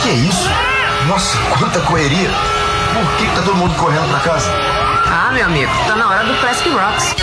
Que é isso? Nossa, quanta correria. Por que tá todo mundo correndo pra casa? Ah, meu amigo, tá na hora do Classic Rocks.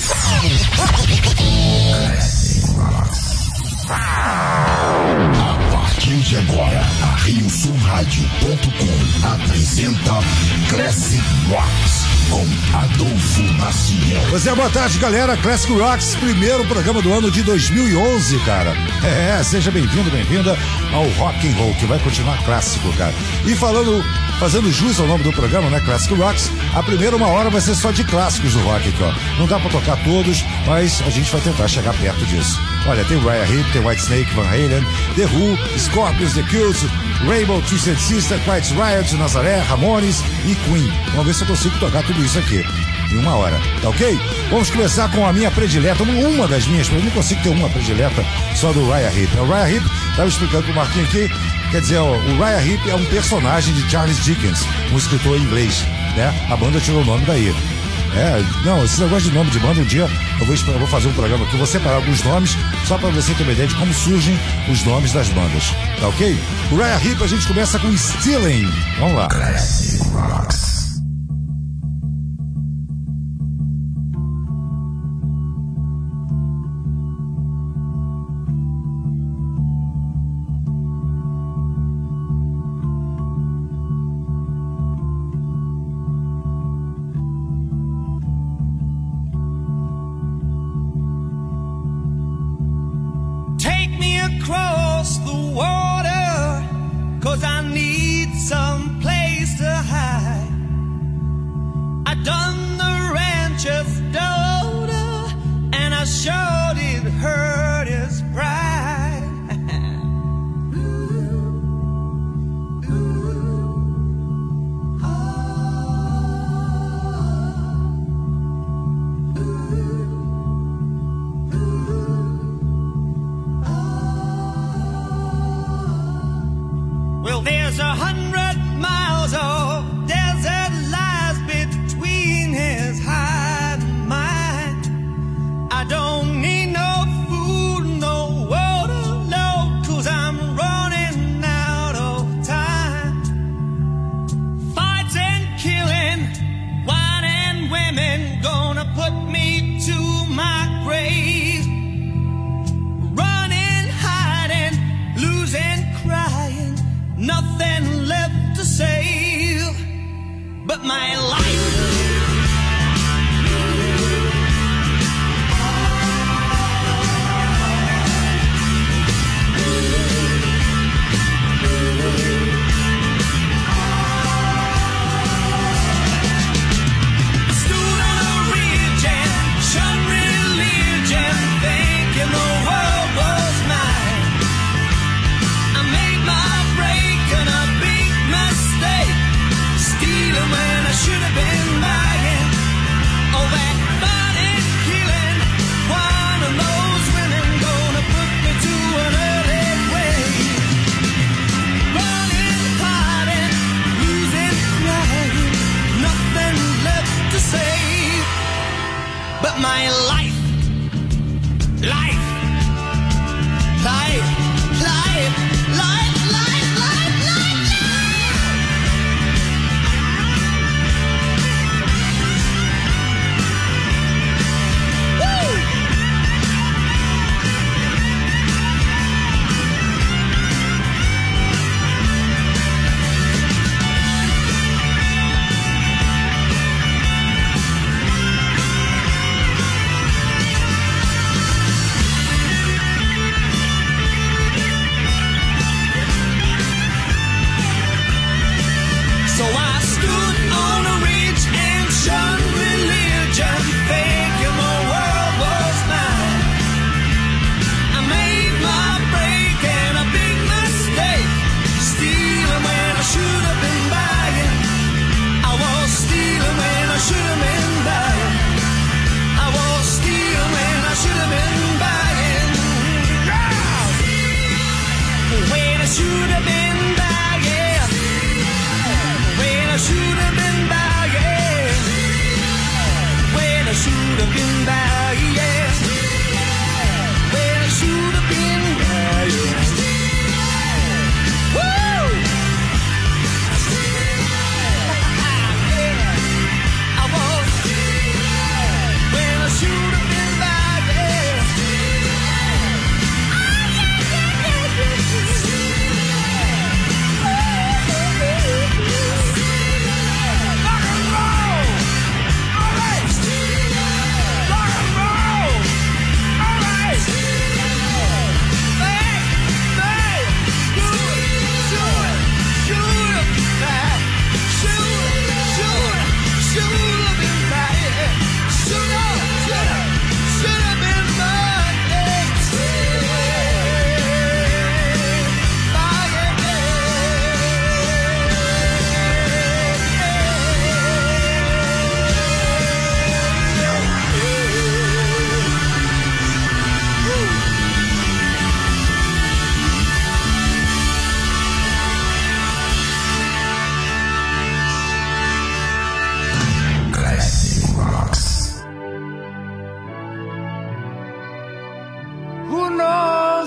A partir de agora, a RioSulRádio.com apresenta Classic Rocks com Adolfo Maciel. Pois é, boa tarde, galera. Classic Rocks, primeiro programa do ano de 2011, cara. Seja bem-vindo, bem-vinda ao Rock and Roll, que vai continuar clássico, cara. E fazendo jus ao nome do programa, né, Classic Rocks, a primeira uma hora vai ser só de clássicos do rock aqui, ó. Não dá pra tocar todos, mas a gente vai tentar chegar perto disso. Olha, tem Uriah Heep, tem Whitesnake, Van Halen, The Who, Scorpions, The Cures, Rainbow, Twisted Sister, Quiet Riot, Nazaré, Ramones e Queen. Vamos ver se eu consigo tocar tudo isso aqui em uma hora, tá ok? Vamos começar com a minha predileta, uma das minhas, eu não consigo ter uma predileta só do Uriah Heep. O Uriah Heep, estava explicando pro Marquinhos aqui, quer dizer, o Uriah Heep é um personagem de Charles Dickens, um escritor inglês, né? A banda tirou o nome daí. Não, esse negócio de nome de banda, um dia eu vou fazer um programa aqui, vou separar alguns nomes, só pra você ter uma ideia de como surgem os nomes das bandas, tá ok? O Uriah Heep, a gente começa com Stealing. Vamos lá. Classic Rocks.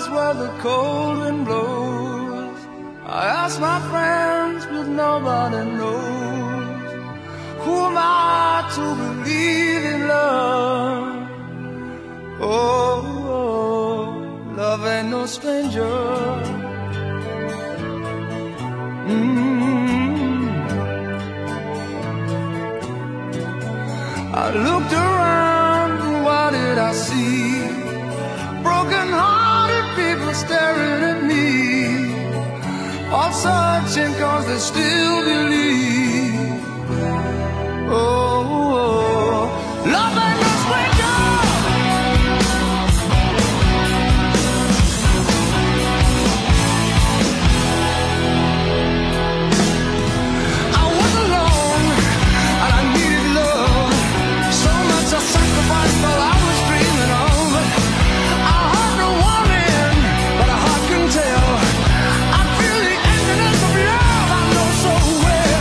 where the cold wind blows. I ask my friends, but nobody knows. Who am I to believe in love? Oh, love ain't no stranger. I looked around, and what did I see? Broken-hearted people staring at me, all searching 'cause they still believe. Oh, love ain't no stranger. I was alone and I needed love. So much I sacrificed all I was dreaming of. I heard no warning, but a heart can tell. I feel the emptiness of love I know so well.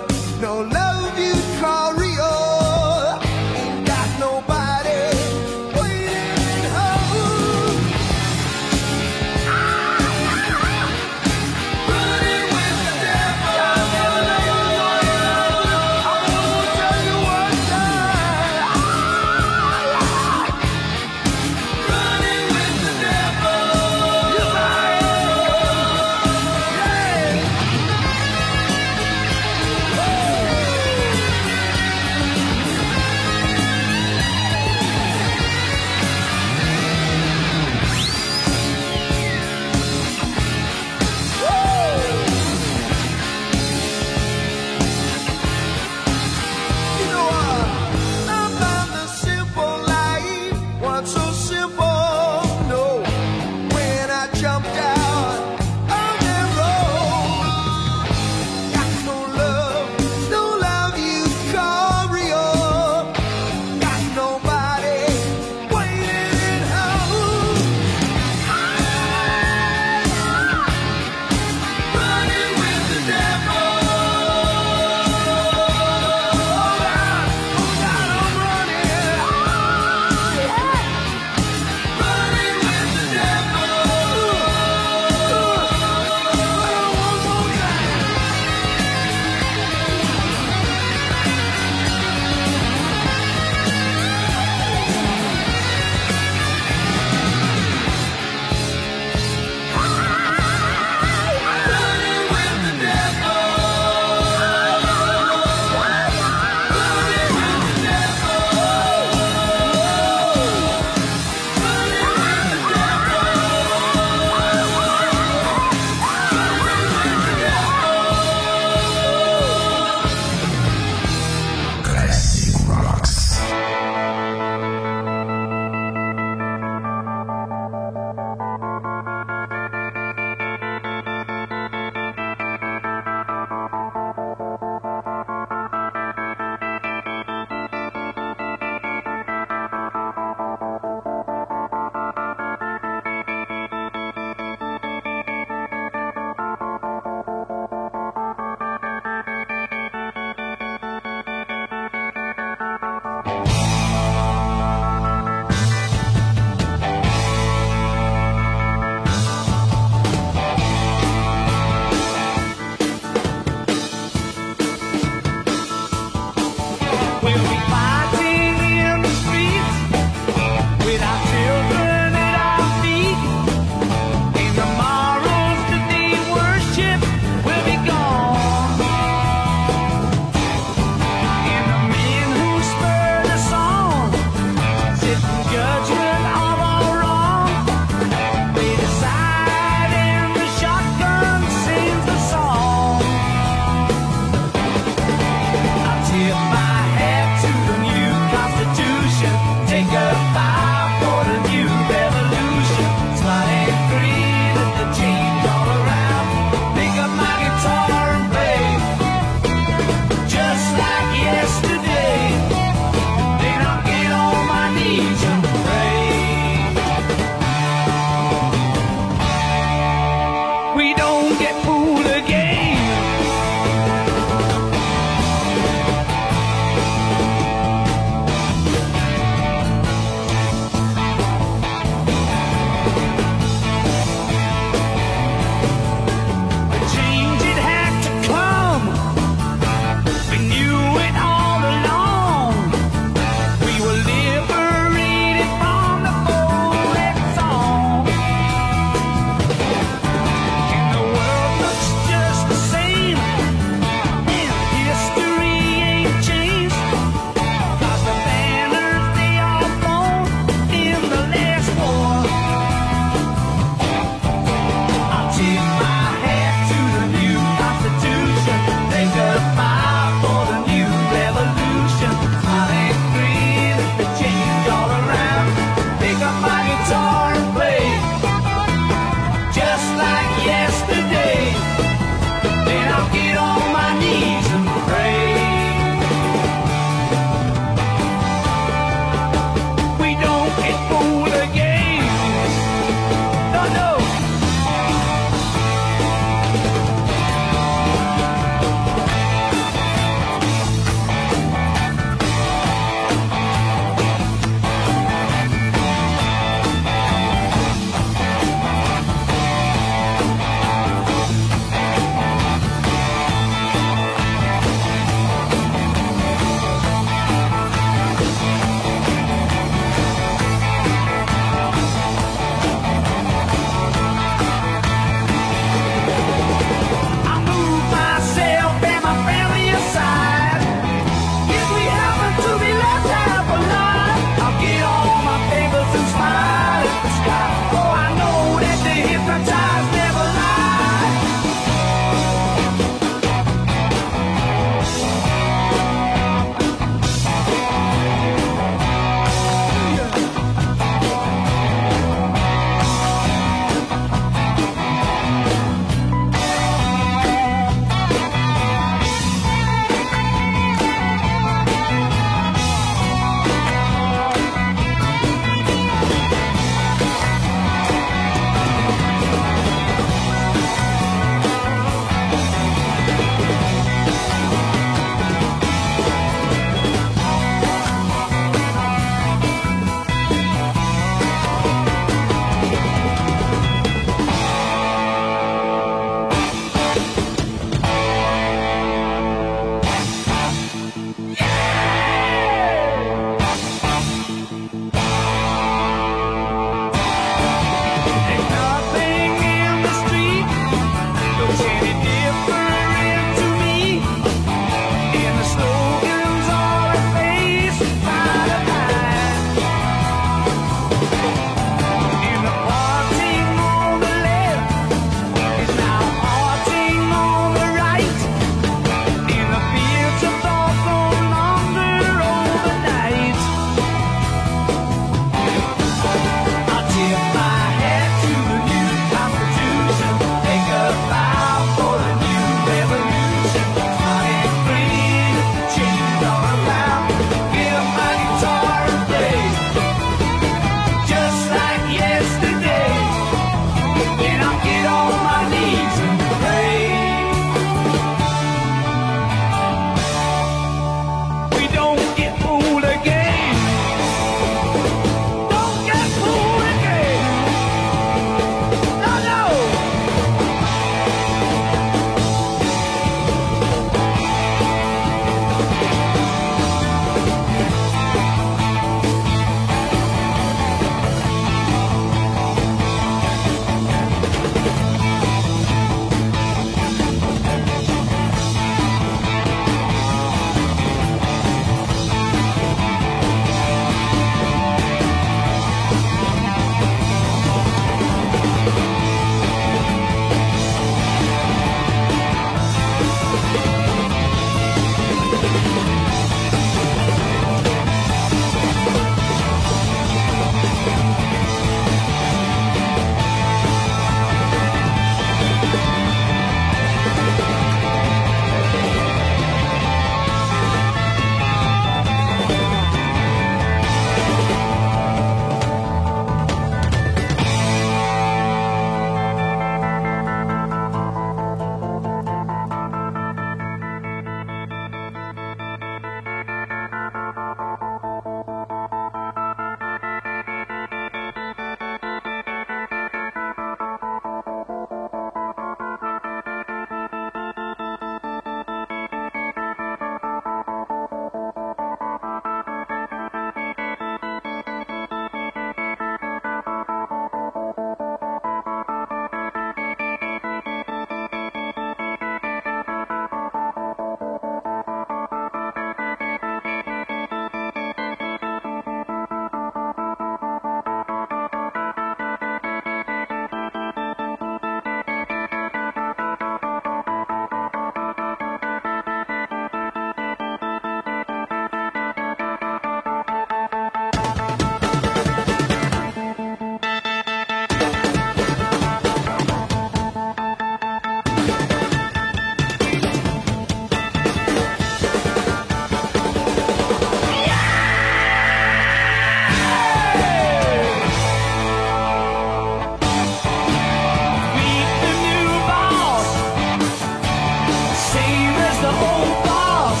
the whole boss.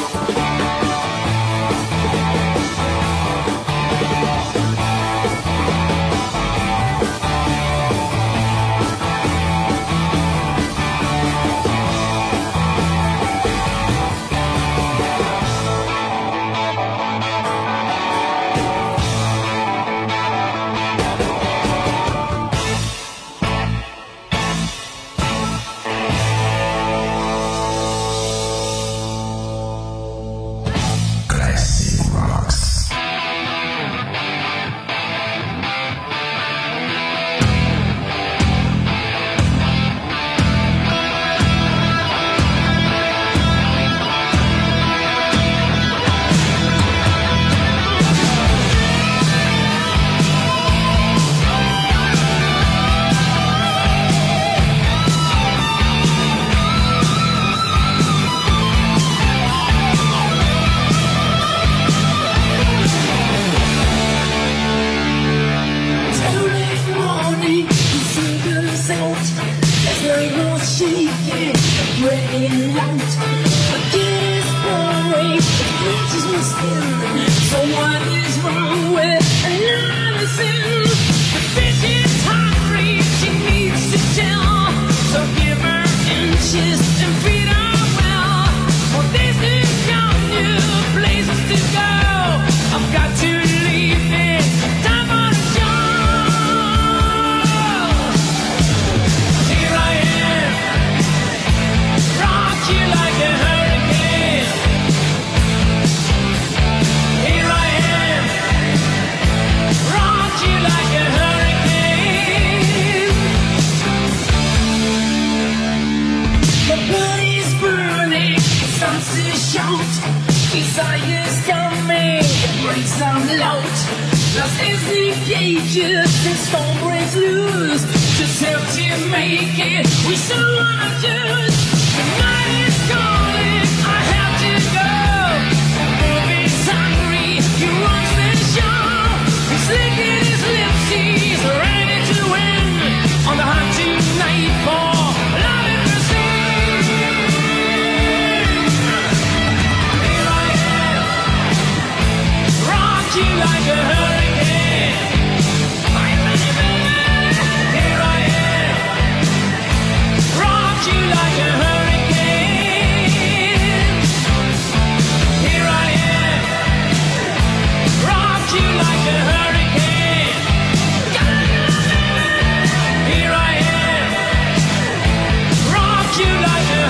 Classic Rocks. So what is wrong with another sin? The bitch is hungry, she needs to tell. So give her inches and feed her well. For this is your new places to go. I've got to leave it, time for the show. Here I am, rock you like a hurricane. Here I am, rock you like a hurricane. The body's burning, it starts to shout. Desire's coming, it breaks out loud. Lost is the cages, the storm breaks loose. Just have to make it, we still wanna choose. The night is calling, I have to go. The movie's hungry, he runs the show. He's licking his lips, he's ready to win. On the hunt tonight for love and mercy. Here I am, rock you like a hurricane. Are you ready, baby? Here I am, rock you like a hurricane. Here I am, rock you like a hurricane. Here I am, rock you like a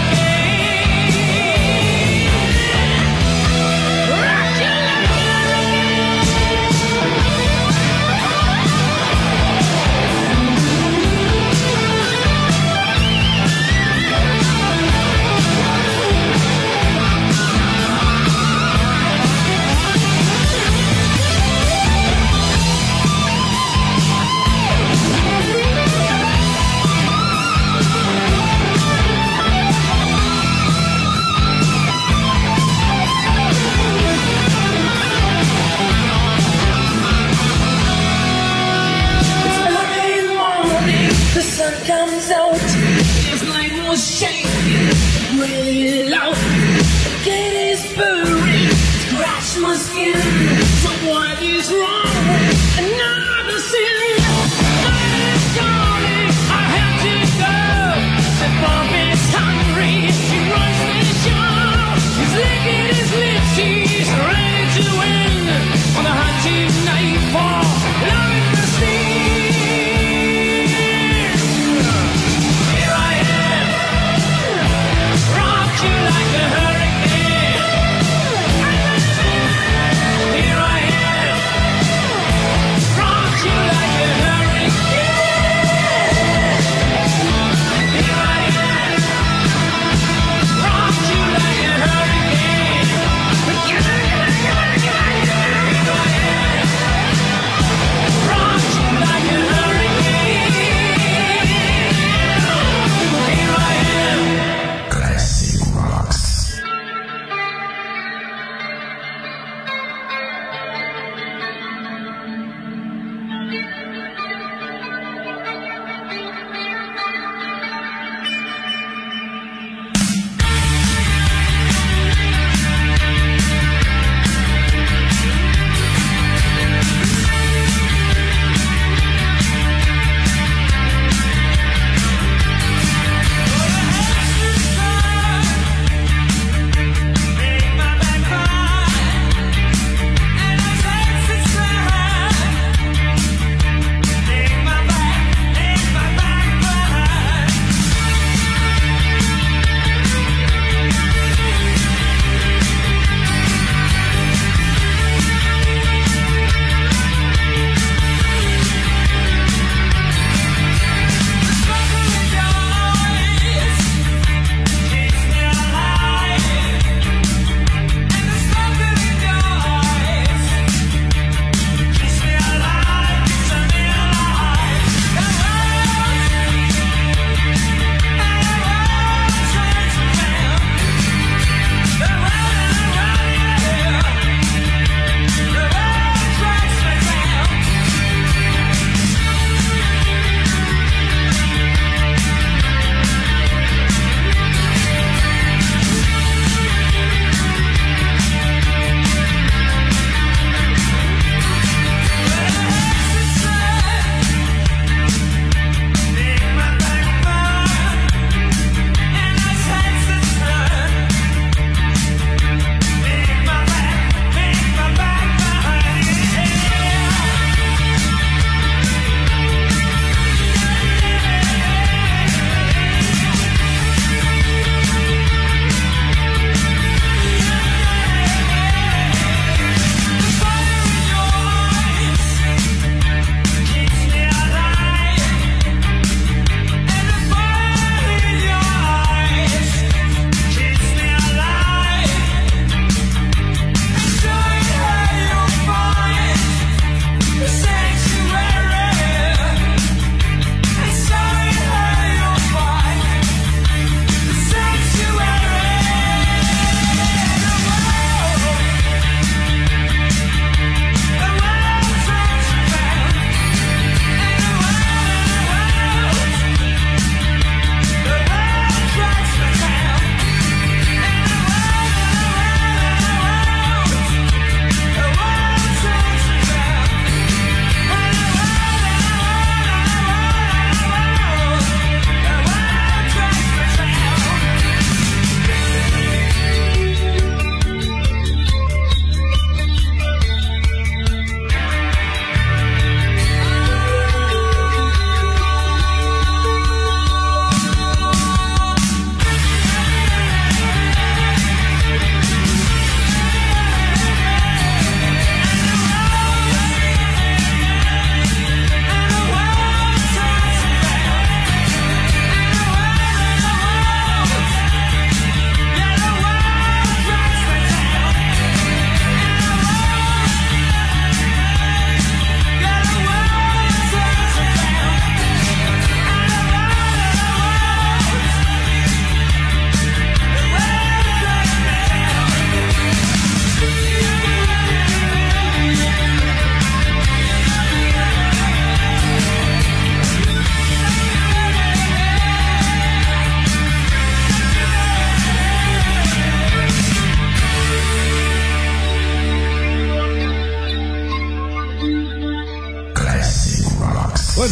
hurricane. Rock you like a It's early morning, the sun comes out. His light was shaking, really loud. The gate is burning, scratch my skin. So what is wrong with another sin? Night is calling, I have to go. The bomb is hungry, he runs the show. He's licking his lips, he's ready to win. On the hunt tonight for love and mercy. Here I am, rock you like a hurricane. Here I am,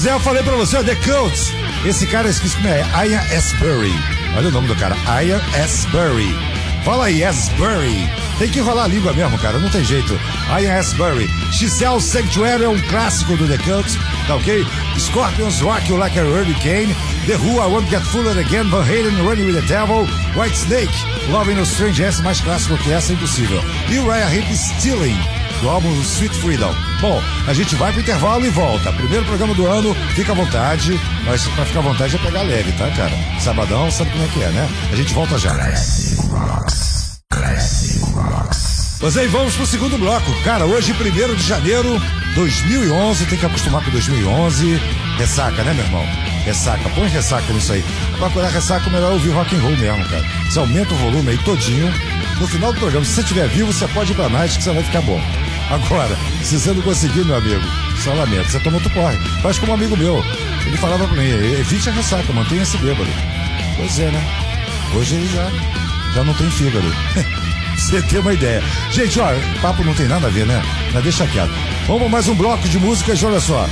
Pois é, eu falei pra você, The Cult. Esse cara, esqueci como é, Ian Astbury. Olha o nome do cara, Ian Astbury. Fala aí, Astbury. Tem que enrolar a língua mesmo, cara, não tem jeito. Ian Astbury. Giselle Sanctuary é um clássico do The Cult, tá ok? Scorpions, Rock You Like a Hurricane. The Who, I Won't Get Fooled Again. Van Halen, Running with the Devil. White Snake, Loving No Strange. Essa mais clássico que essa é impossível. E Uriah Heep, Stealing, do álbum Sweet Freedom. Bom, a gente vai pro intervalo e volta. Primeiro programa do ano, fica à vontade. Mas pra ficar à vontade é pegar leve, tá, cara? Sabadão, sabe como é que é, né? A gente volta já. Classic Rocks. Classic Rocks. Pois aí, vamos pro segundo bloco. Cara, hoje, 1º de janeiro 2011, tem que acostumar com 2011. Ressaca, né, meu irmão? Ressaca, põe ressaca nisso aí. Pra curar ressaca, melhor ouvir rock and roll mesmo, cara. Você aumenta o volume aí todinho. No final do programa, se você estiver vivo, você pode ir pra night que você vai ficar bom. Agora, se você não conseguir, meu amigo, só lamento, você toma outro corre. Faz como um amigo meu. Ele falava pra mim, evite a ressaca, mantenha-se bêbado. Pois é, né? Hoje ele já não tem fígado. Você tem uma ideia. Gente, ó, papo não tem nada a ver, né? Mas deixa quieto. Vamos mais um bloco de músicas, olha só.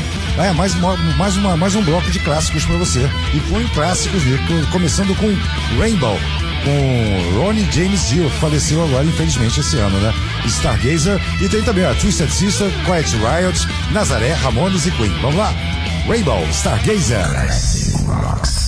Mais um bloco de clássicos pra você. E põe clássicos, começando com Rainbow, com Ronnie James Dio, que faleceu agora, infelizmente, esse ano, né? Stargazer. E tem também a Twisted Sister, Quiet Riot, Nazaré, Ramones e Queen. Vamos lá? Rainbow, Stargazer. Classic Rocks.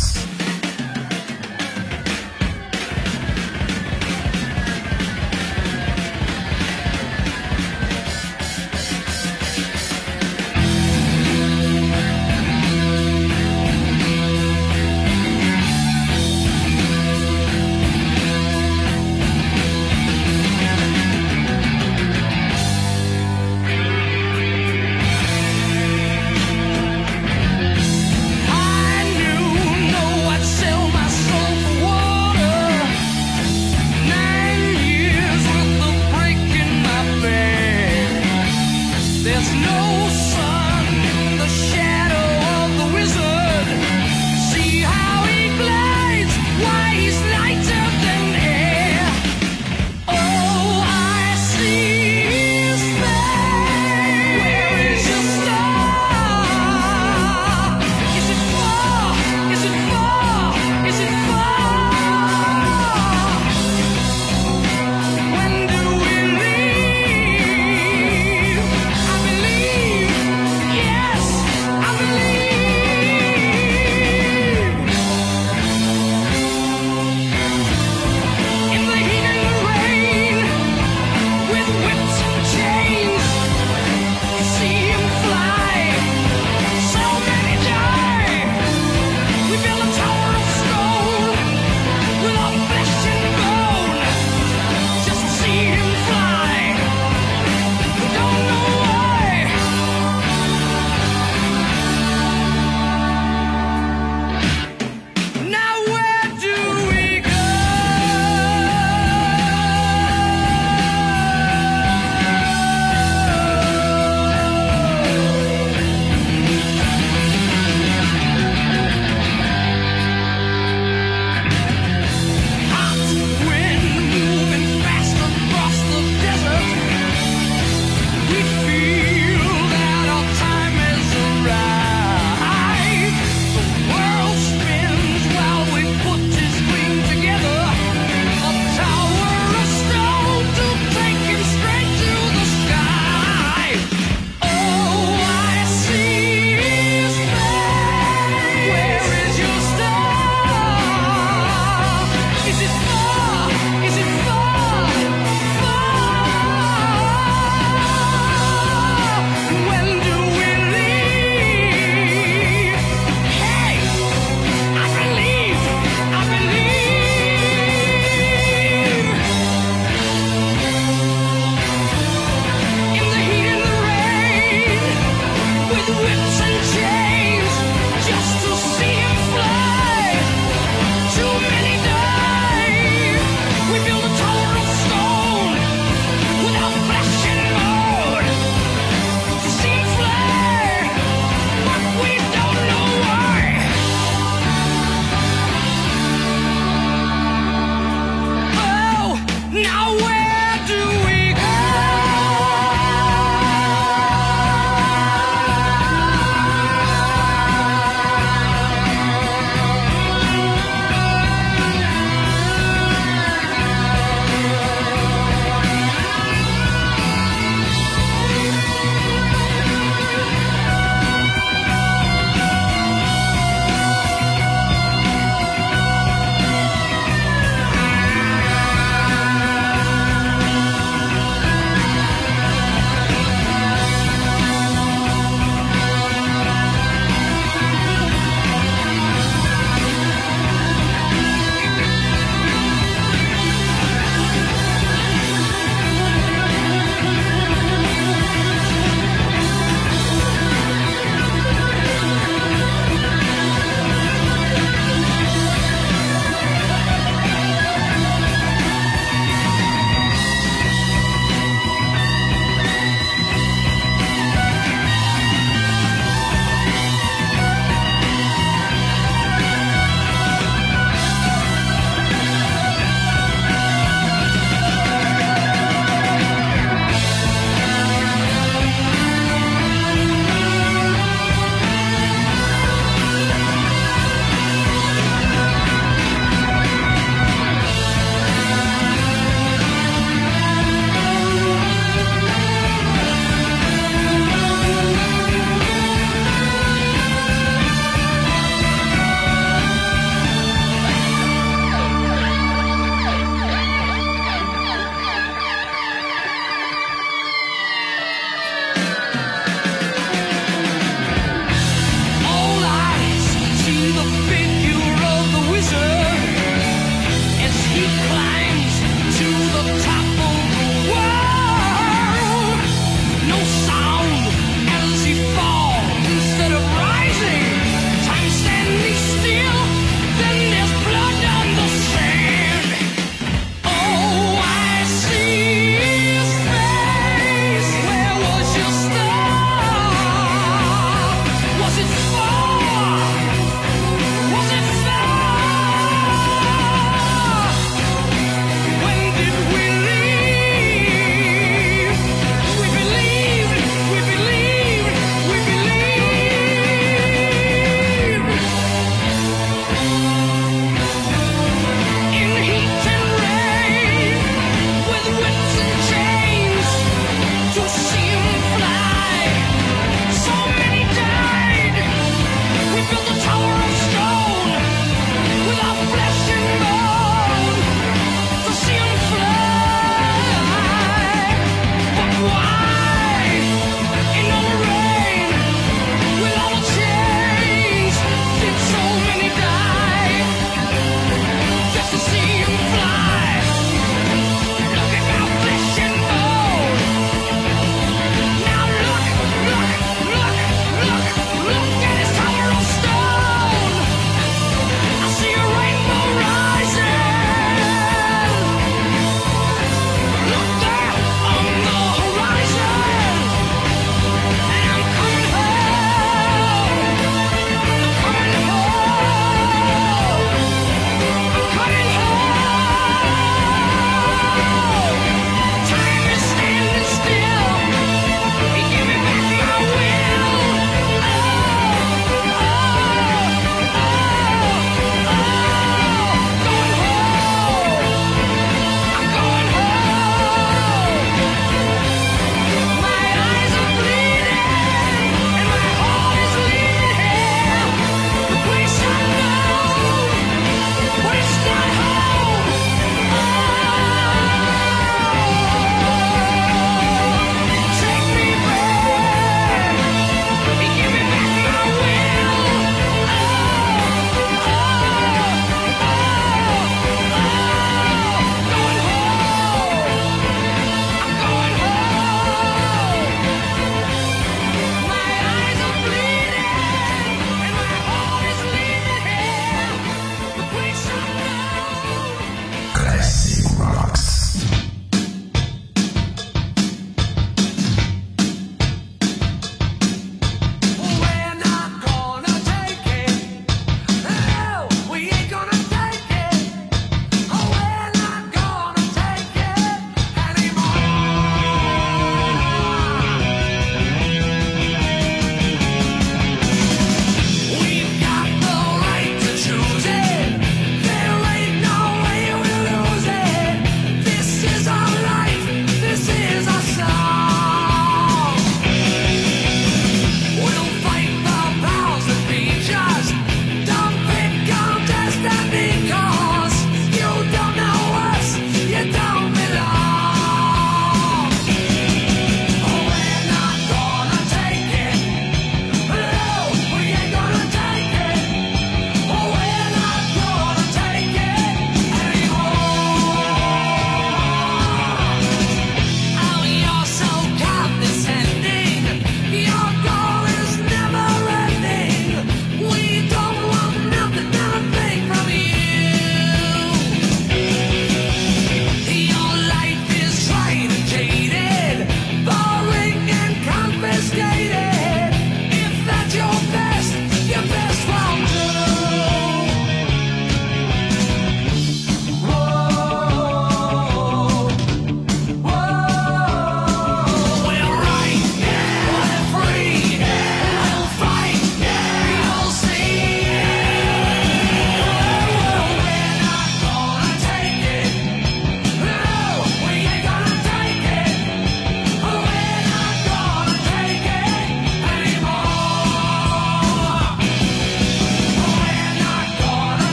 I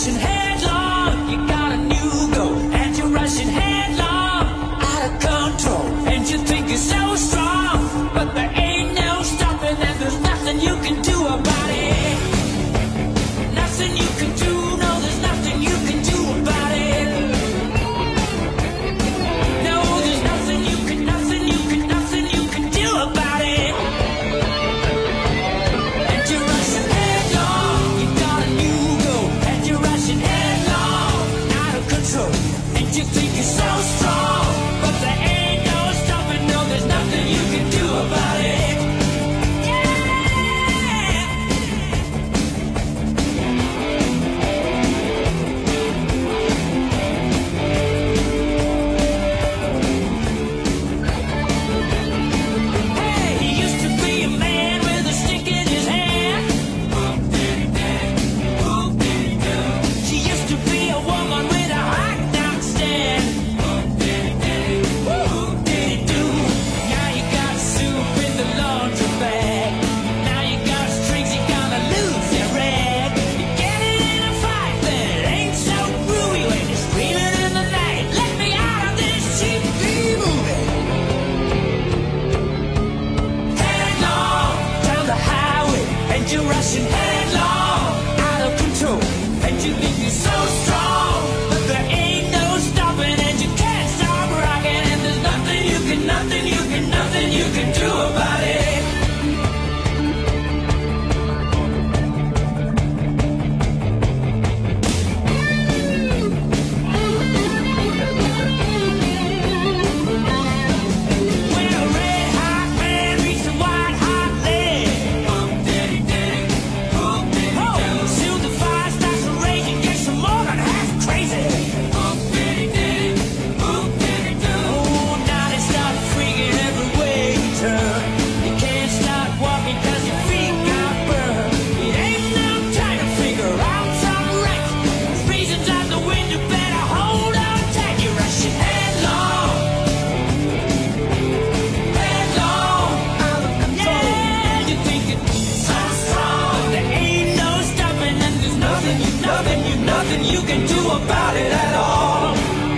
rushing headlong, you got a new goal, and you're rushing headlong, out of control, and you think you're so strong, but there ain't no stopping, and there's nothing you can do about it. Nothing you can do, no, there's nothing you can do about it. No, there's nothing you can do about it. And you're rushing headlong, you got a new goal, and you're rushing headlong, out of control, and you think you're so strong, but there ain't no stopping, no, there's nothing you can do about it. You're rushing headlong, out of control, and you think you're so strong, but there ain't no stopping, and you can't stop rocking, and there's nothing you can do about it. Nothing you can do about it at all.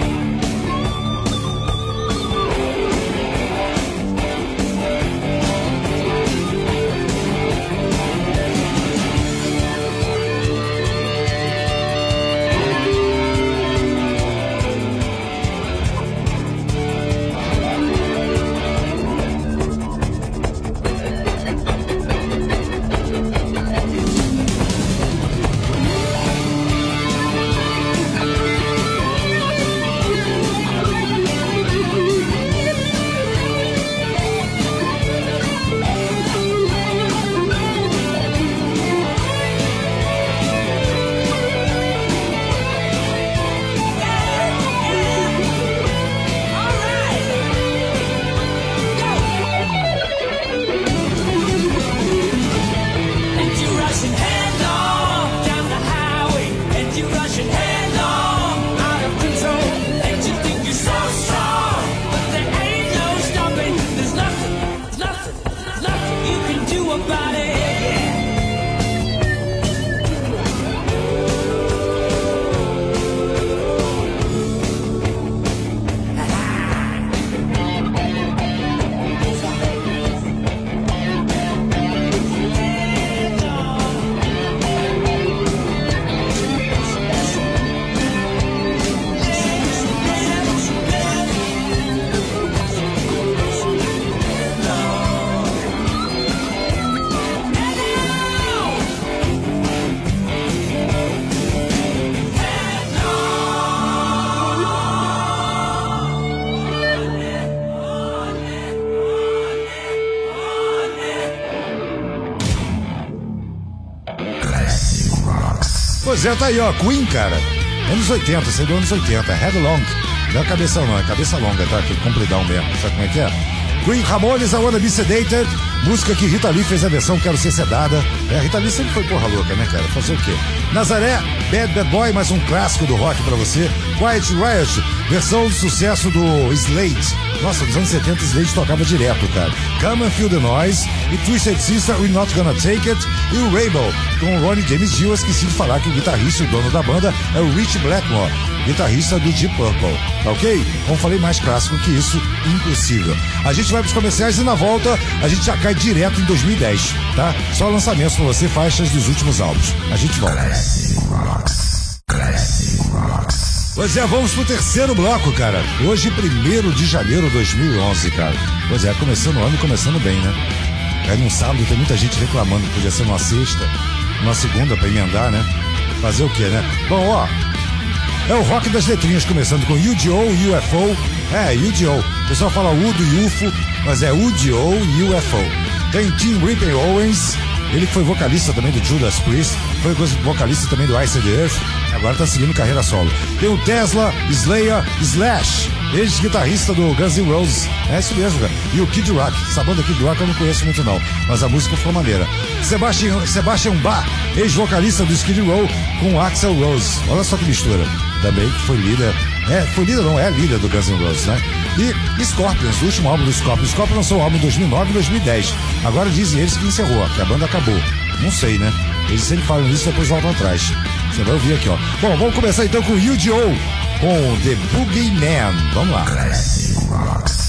About it, yeah. Pois é, tá aí, ó, Queen, cara. Anos 80, saiu dos anos 80, Headlong. Não é cabeça não, é cabeça longa, tá? Aquele compridão mesmo, sabe como é que é? Queen, Ramones, I Wanna Be Sedated. Música que Rita Lee fez a versão Quero Ser Sedada. Rita Lee sempre foi porra louca, né, cara? Fazer o quê? Nazaré, Bad Boy, mais um clássico do rock pra você. Quiet Riot, versão de sucesso do Slade. Nossa, nos anos 70 Slade tocava direto, cara. Come and Feel the Noise e Twisted Sister, We're Not Gonna Take It. E o Rainbow, com o Ronnie James Dio. Eu esqueci de falar que o guitarrista e o dono da banda é o Rich Blackmore, guitarrista do Deep Purple, tá ok? Como falei, mais clássico que isso, impossível. A gente vai pros comerciais e na volta a gente já cai direto em 2010, tá? Só lançamentos pra você, faixas dos últimos álbuns. A gente volta. Classic Rocks. Classic Rocks. Pois é, vamos pro terceiro bloco, cara. Hoje, 1º de janeiro de 2011, cara. Pois é, começando o ano e começando bem, né? Aí num sábado tem muita gente reclamando que podia ser numa sexta, numa segunda pra emendar, né? Fazer o quê, né? Bom, ó, é o rock das letrinhas, começando com UDO, UFO. UDO. O pessoal fala U do UFO, mas é UDO, UFO. Tem Tim Rippin Owens, ele que foi vocalista também do Judas Priest, foi vocalista também do Ice and the Earth, agora tá seguindo carreira solo. Tem o Tesla, Slayer, Slash, ex-guitarrista do Guns N' Roses. É isso mesmo, cara. E o Kid Rock. Essa banda Kid Rock eu não conheço muito não, mas a música ficou maneira. Sebastian Bach, ex-vocalista do Skid Row, com Axl Rose. Olha só que mistura. Também que foi líder. É líder do Guns N' Roses, né? E Scorpions, o último álbum do Scorpions. Scorpions lançou o álbum em 2009 e 2010. Agora dizem eles que encerrou, que a banda acabou. Não sei, né? Eles sempre falam isso e depois voltam atrás. Você vai ouvir aqui, ó. Bom, vamos começar então com o UDO, com The Boogeyman. Vamos lá. Classic Rocks.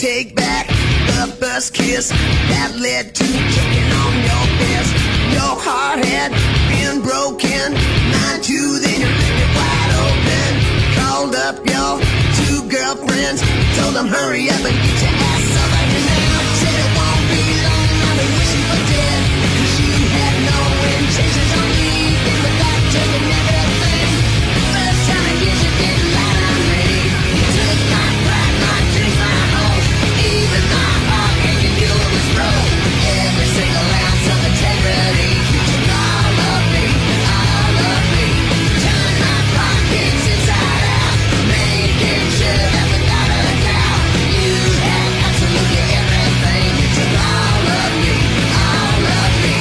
take back the first kiss that led to choking on your fist. Your heart had been broken, mine too, then you ripped it wide open. Called up your two girlfriends, told them hurry up and get your ass over here now. Said it won't be long, I'll be wishing for dead, 'cause you had no intentions on leaving without taking everything. First time I guess you didn't lie on me. You took my pride, my dreams, my hopes, even my heart, and you knew it was broke. Every single ounce of integrity, you took all of me, all of me. Turned my pockets inside out, making sure that without a doubt you had absolutely everything. You took all of me, all of me.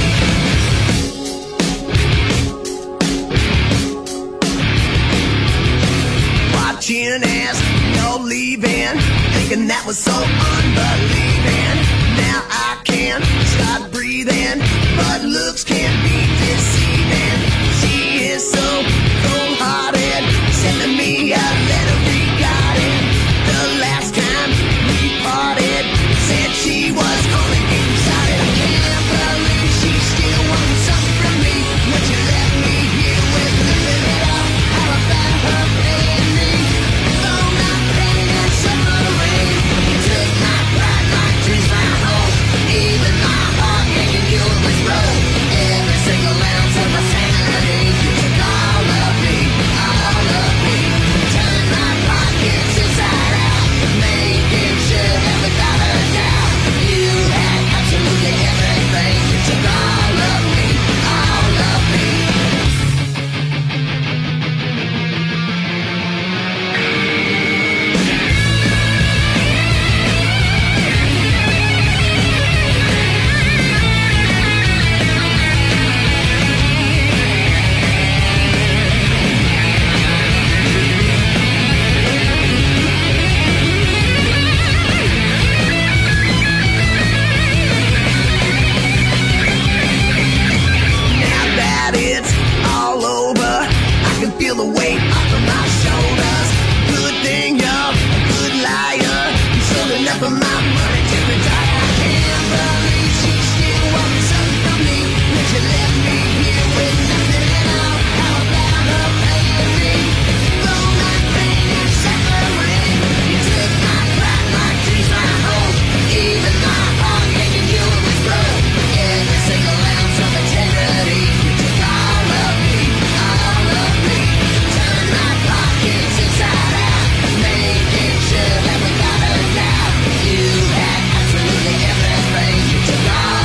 Watching as you're leaving, thinking that was so unbelieving. Now I can start breathing, but looks can be deceiving. She is so cold-hearted, said to me a letter regarding the last time we parted. Said she was only getting started. I can't believe she still wants something from me. But you left me here with nothing at all. How about her paying me? Oh, not pain and suffering. You took my pride, my dreams, my hope, even my heart, and you knew it was broke. Every single ounce of my sanity, you took all of me, all of me. Turned my pockets inside out, making sure that without a doubt you had absolutely everything. You took all of me, all of me. Now that it's all over, I can feel the weight off of my shoulders. Good thing you're a good liar. You sold enough of my money to retire. I can't believe she still wants something from me. But you left me here with nothing at all. How about her paying me? Though my pain and suffering, you took my pride, my dreams, my hope, even my heart, and you knew it was broke. Every single ounce of integrity, you took all of me, all of me. Turned my pockets inside out, making sure that without a doubt you had absolutely everything. You took all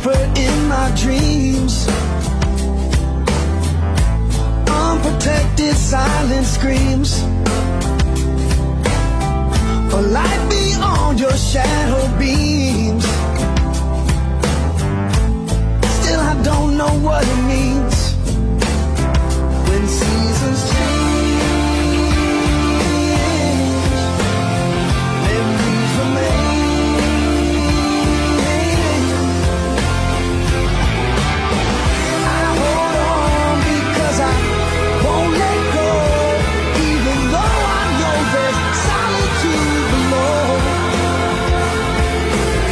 comfort in my dreams. Unprotected silent screams. A light beyond your shadow beams. Still I don't know what it means. When seasons change, memories remain. I hold on because I won't let go, even though I know there's solitude below.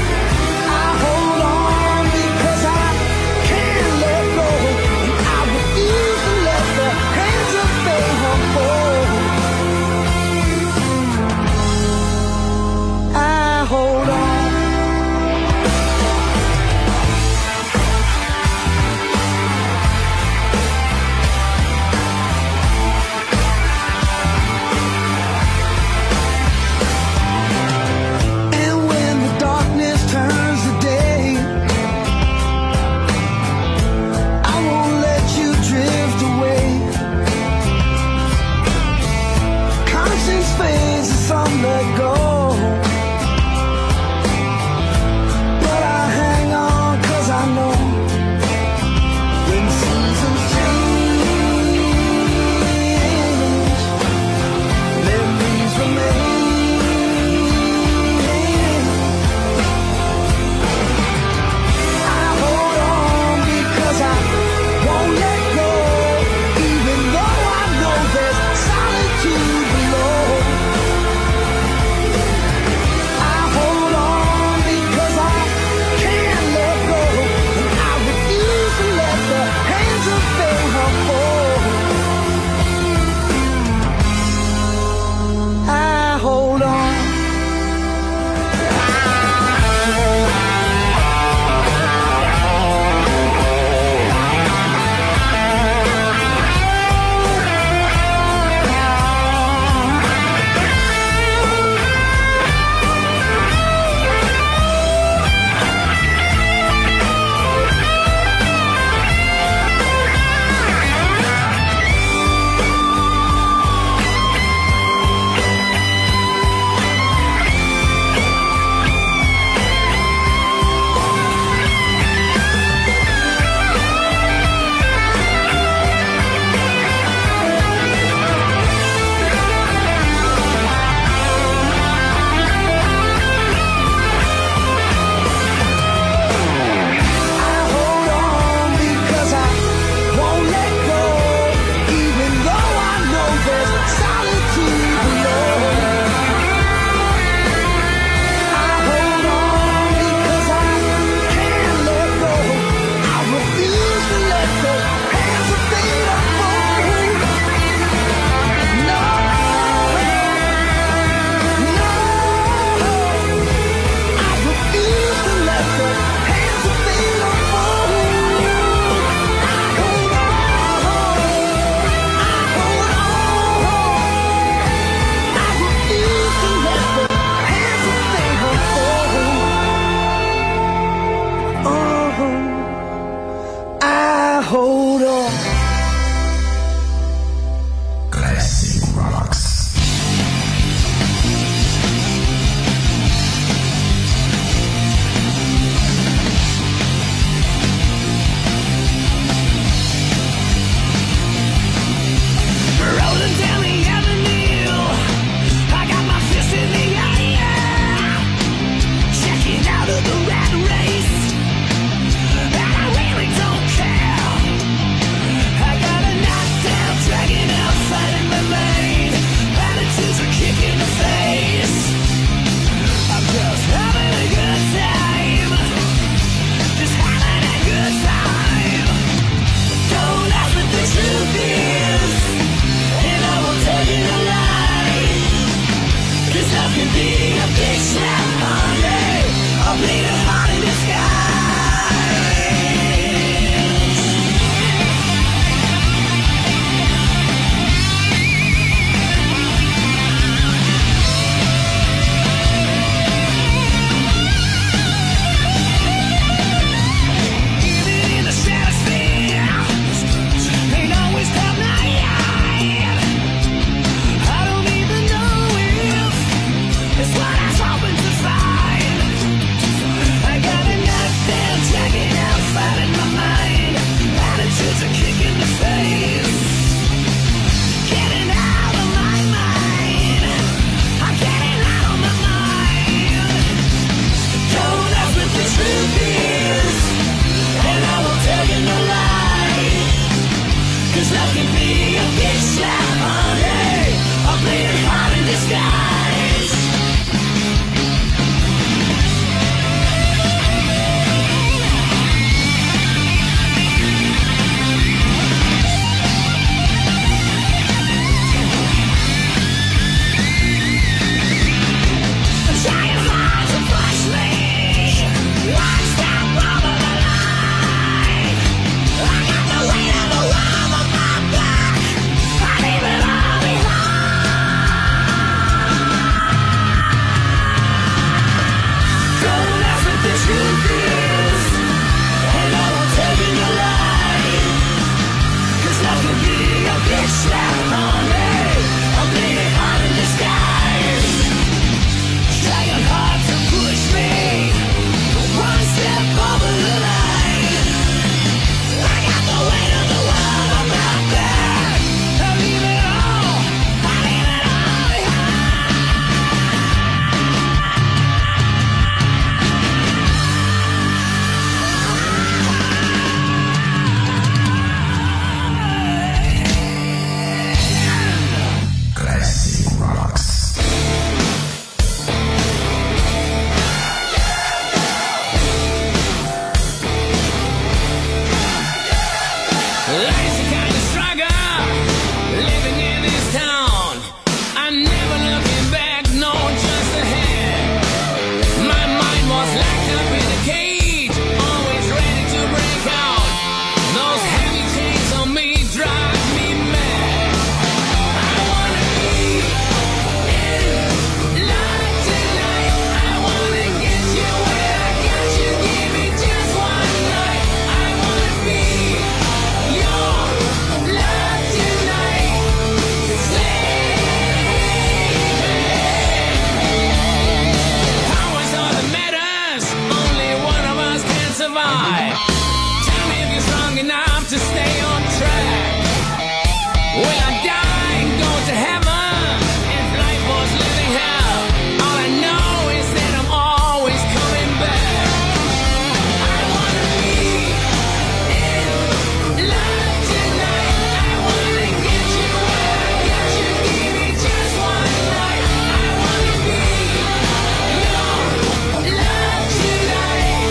survive. Tell me if you're strong enough to stay on track. Will I die and go to heaven if life was living hell? All I know is that I'm always coming back. I wanna be in love tonight. I wanna get you when I get you. Give me just one night. I wanna be your love tonight.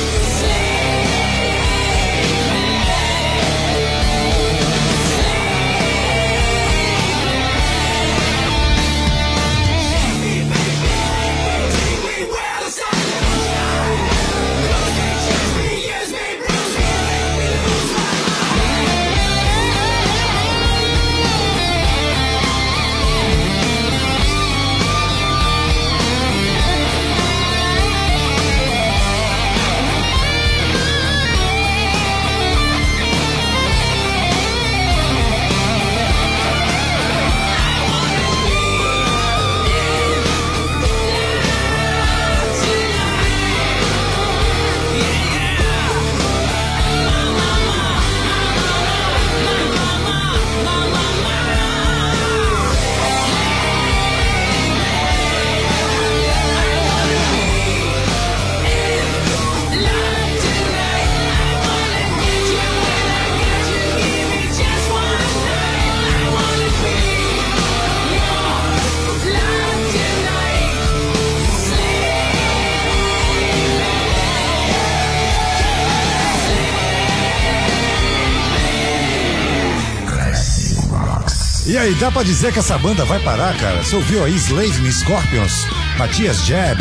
E aí, dá pra dizer que essa banda vai parar, cara? Você ouviu aí Slave Me Scorpions, Matias Jab,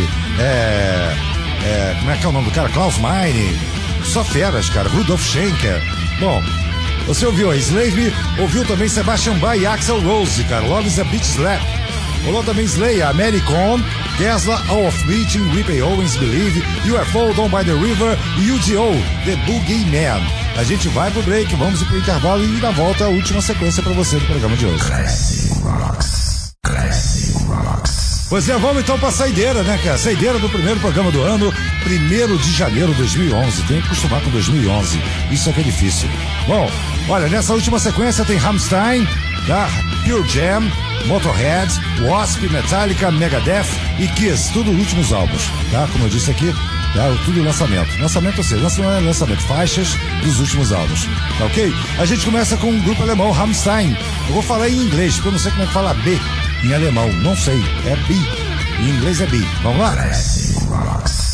como é que é o nome do cara? Klaus Meine, só feras, cara, Rudolf Schenker. Bom, você ouviu aí Slave Me, ouviu também Sebastian Bach e Axl Rose, cara, Love is a Beach Slap. Rolou também Slayer, Americon, Tesla, All of Meeting, Ripley Owens, Believe, UFO, Down by the River e UGO, The Boogeyman. A gente vai pro break, vamos pro intervalo e na volta a última sequência pra você do programa de hoje. Classic Rocks. Classic Rocks. Pois é, vamos então pra saideira, né, cara? Saideira do primeiro programa do ano, 1º de janeiro de 2011. Tem que acostumar com 2011. Isso é que é difícil. Bom, olha, nessa última sequência tem Rammstein, tá? Pure Jam, Motorhead, Wasp, Metallica, Megadeth e Kiss. Tudo últimos álbuns, tá? Como eu disse aqui, tá? Tudo lançamento. Lançamento, ou seja, lançamento, faixas dos últimos álbuns. Tá ok? A gente começa com um grupo alemão, Rammstein. Eu vou falar em inglês, porque eu não sei como é que fala B em alemão. Não sei. É B. Em inglês é B. Vamos lá? Classic Rocks.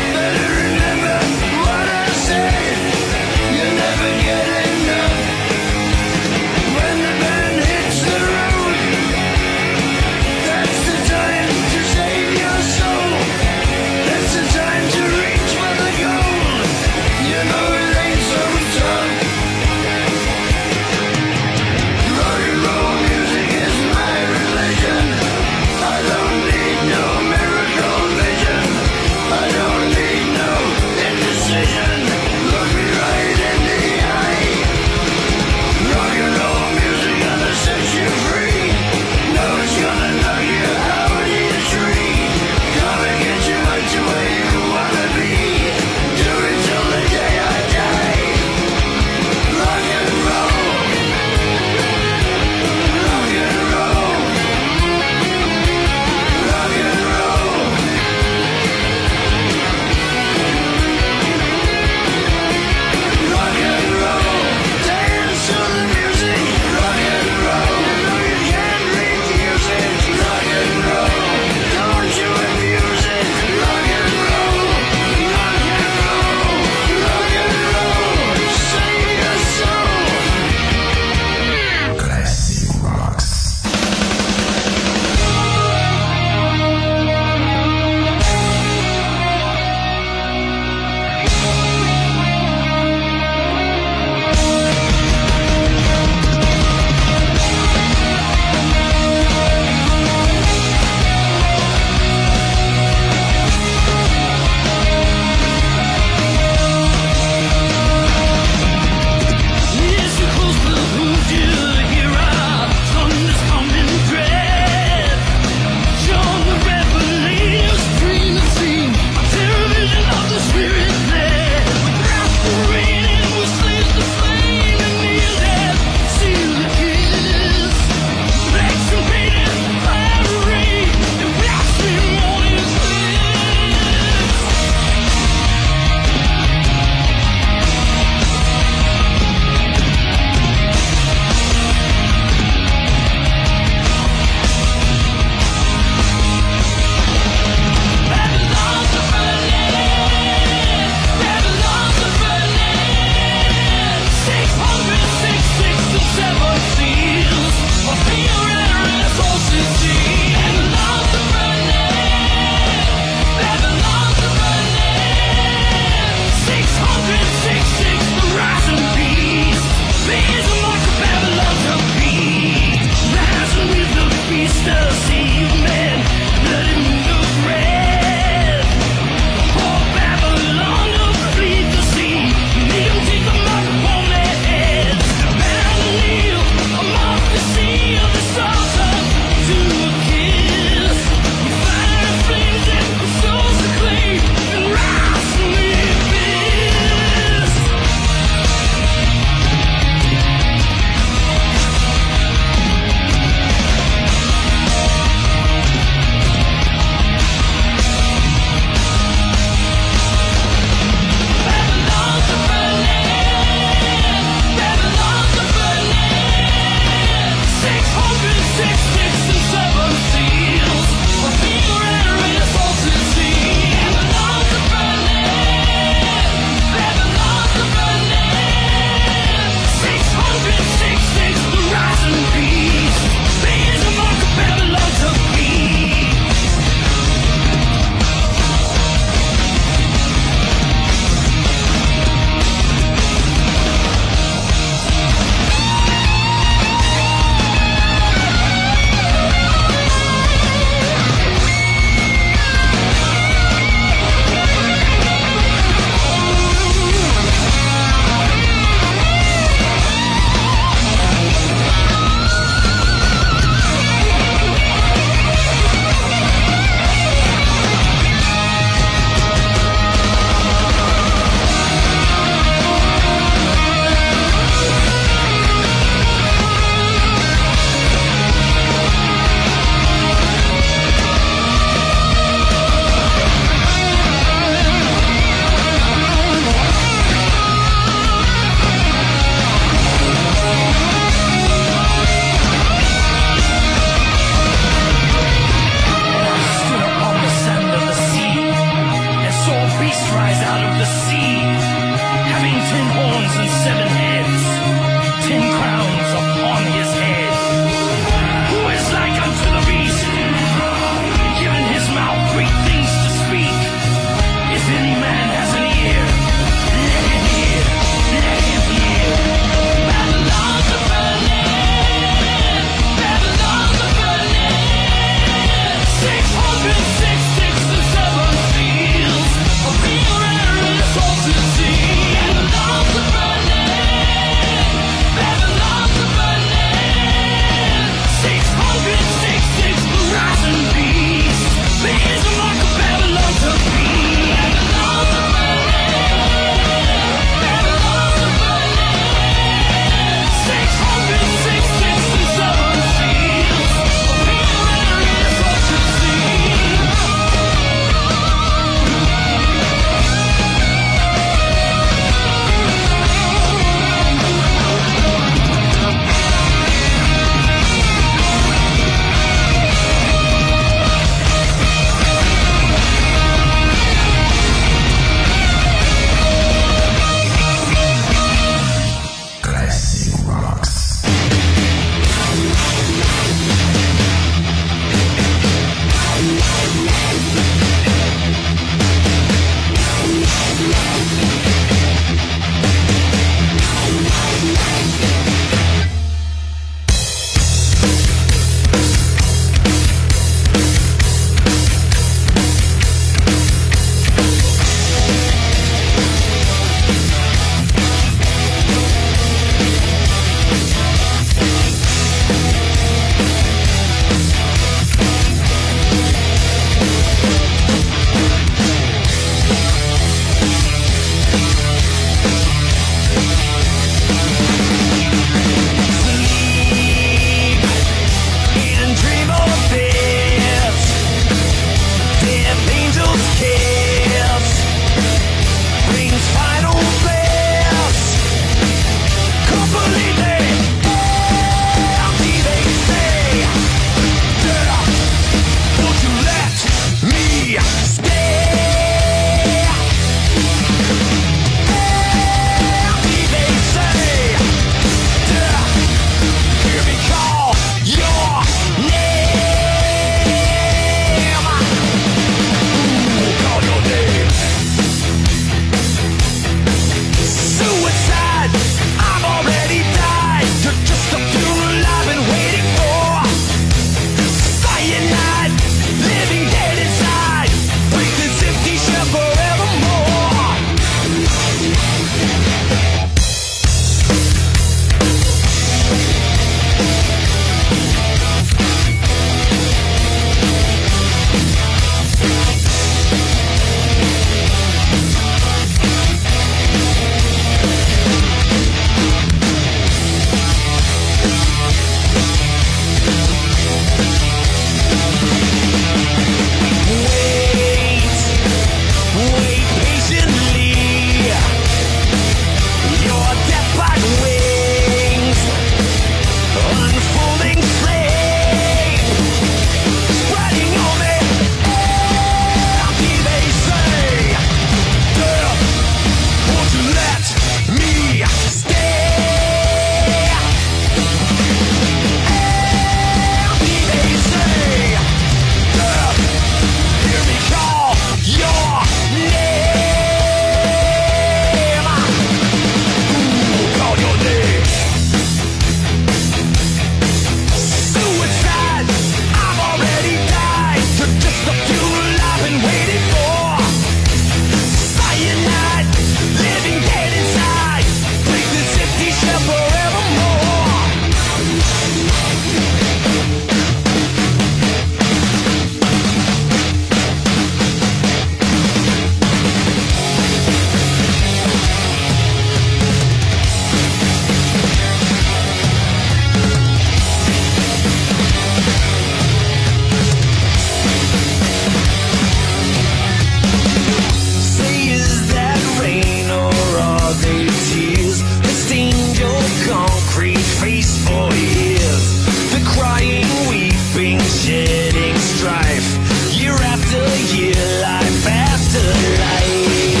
a concrete face for years. The crying, weeping, shedding strife. Year after year, life after life.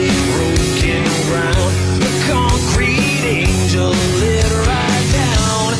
Angel lit right down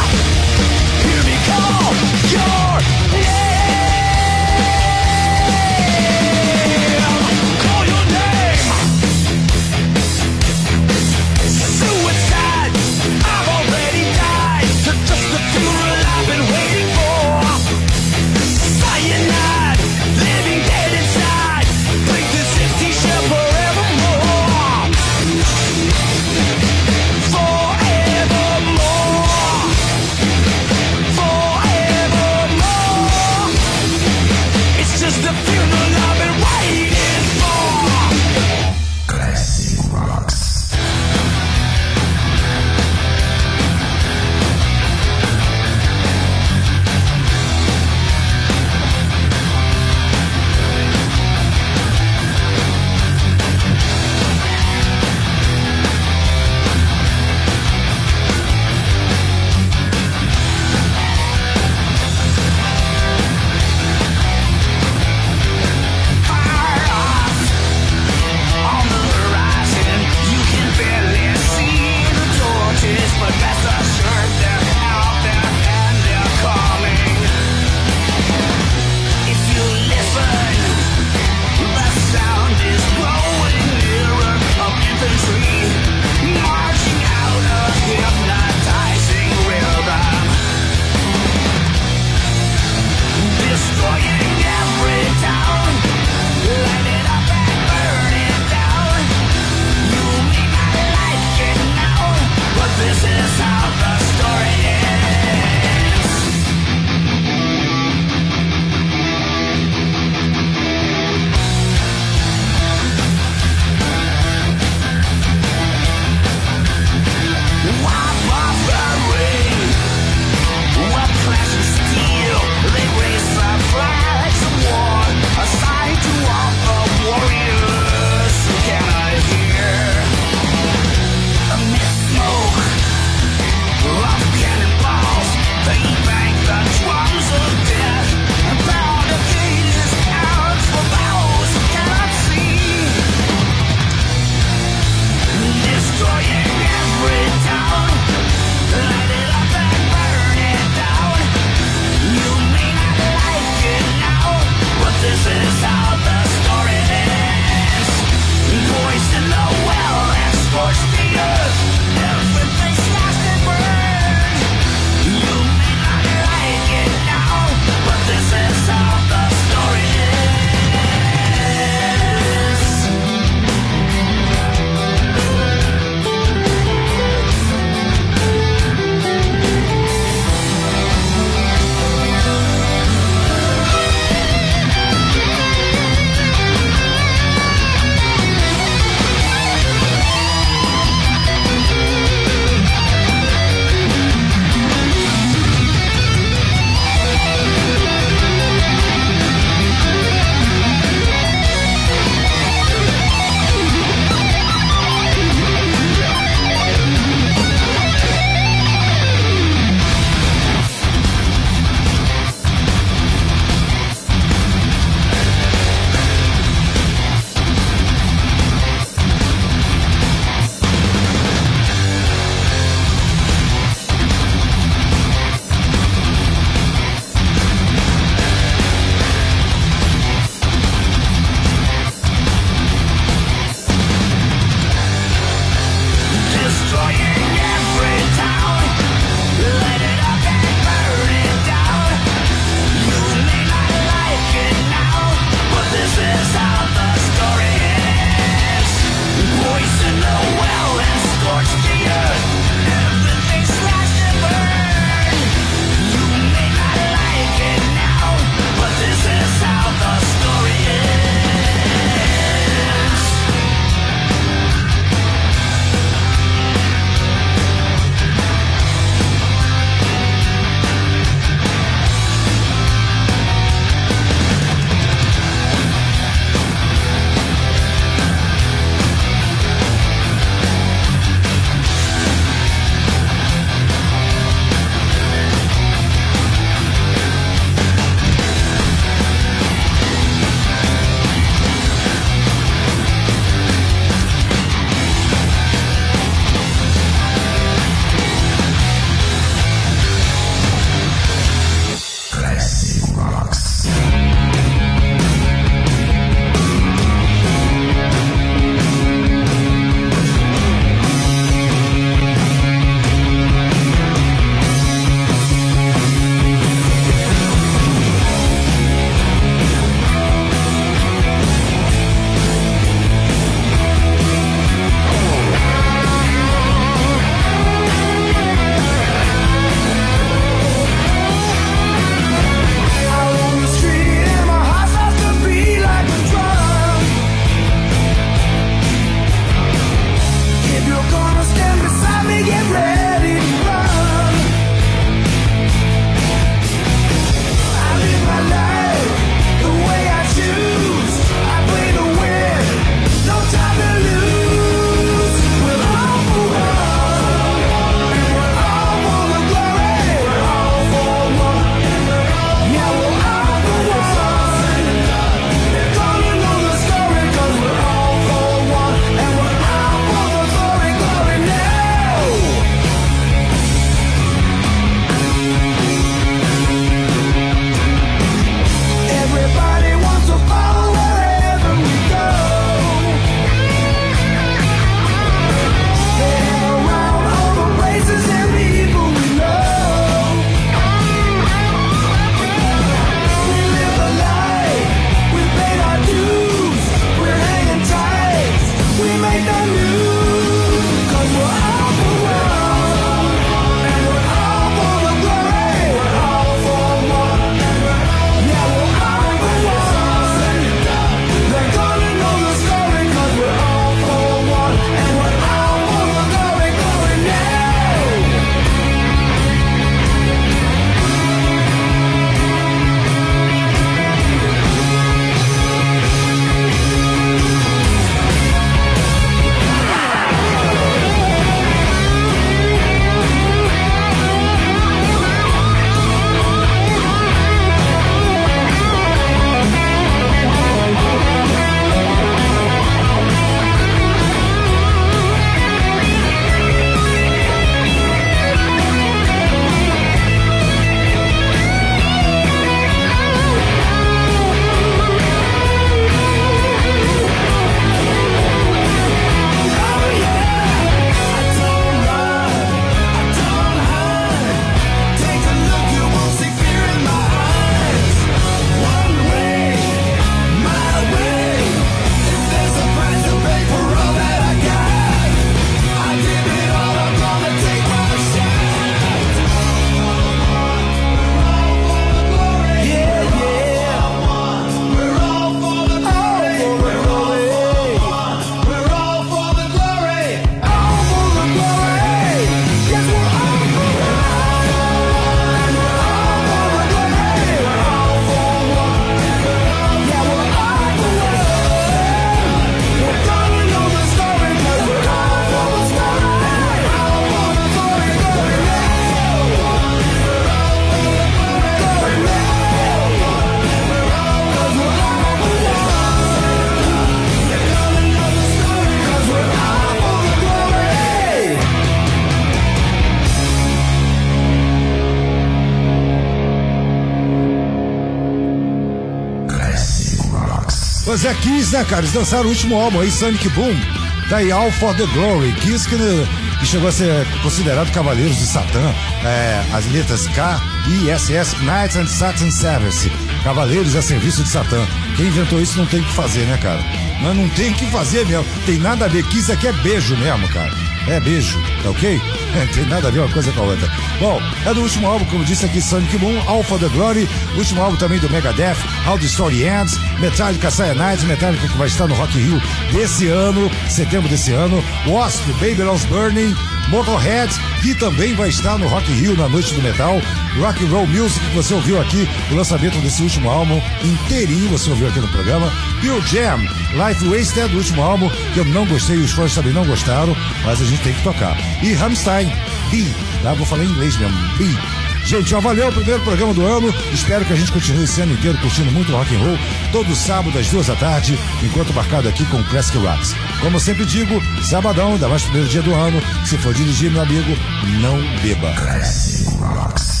Pois é, Kiss, né, cara? Eles lançaram o último álbum aí, Sonic Boom. Tá aí, All for the Glory. Kiss que chegou a ser considerado Cavaleiros de Satã. As letras K-I-S-S, Knights and Satan's Service. Cavaleiros a serviço de Satã. Quem inventou isso não tem o que fazer, né, cara? Mas não tem o que fazer mesmo. Tem nada a ver. Kiss aqui é beijo mesmo, cara. É beijo, tá ok? Tem nada a ver uma coisa com a outra. Bom, é do último álbum, como disse aqui, Sonic Boom, All for the Glory. Último álbum também do Megadeth, How the Story Ends. Metallica, Cyanide. Metallica que vai estar no Rock in Rio desse ano, setembro desse ano. Wasp, Babylon's Burning. Motorhead, que também vai estar no Rock in Rio na Noite do Metal. Rock and Roll Music, que você ouviu aqui, o lançamento desse último álbum inteirinho, você ouviu aqui no programa. Pearl Jam, Life Wasted, o último álbum, que eu não gostei, os fãs também não gostaram, mas a gente tem que tocar. E Rammstein, B, lá vou falar em inglês mesmo, B. Gente, ó, valeu o primeiro programa do ano. Espero que a gente continue esse ano inteiro curtindo muito rock and roll, todo sábado às 2h, enquanto marcado aqui com Classic Rocks. Como eu sempre digo, sabadão, ainda mais primeiro dia do ano, se for dirigir, meu amigo, não beba. Classic Rocks.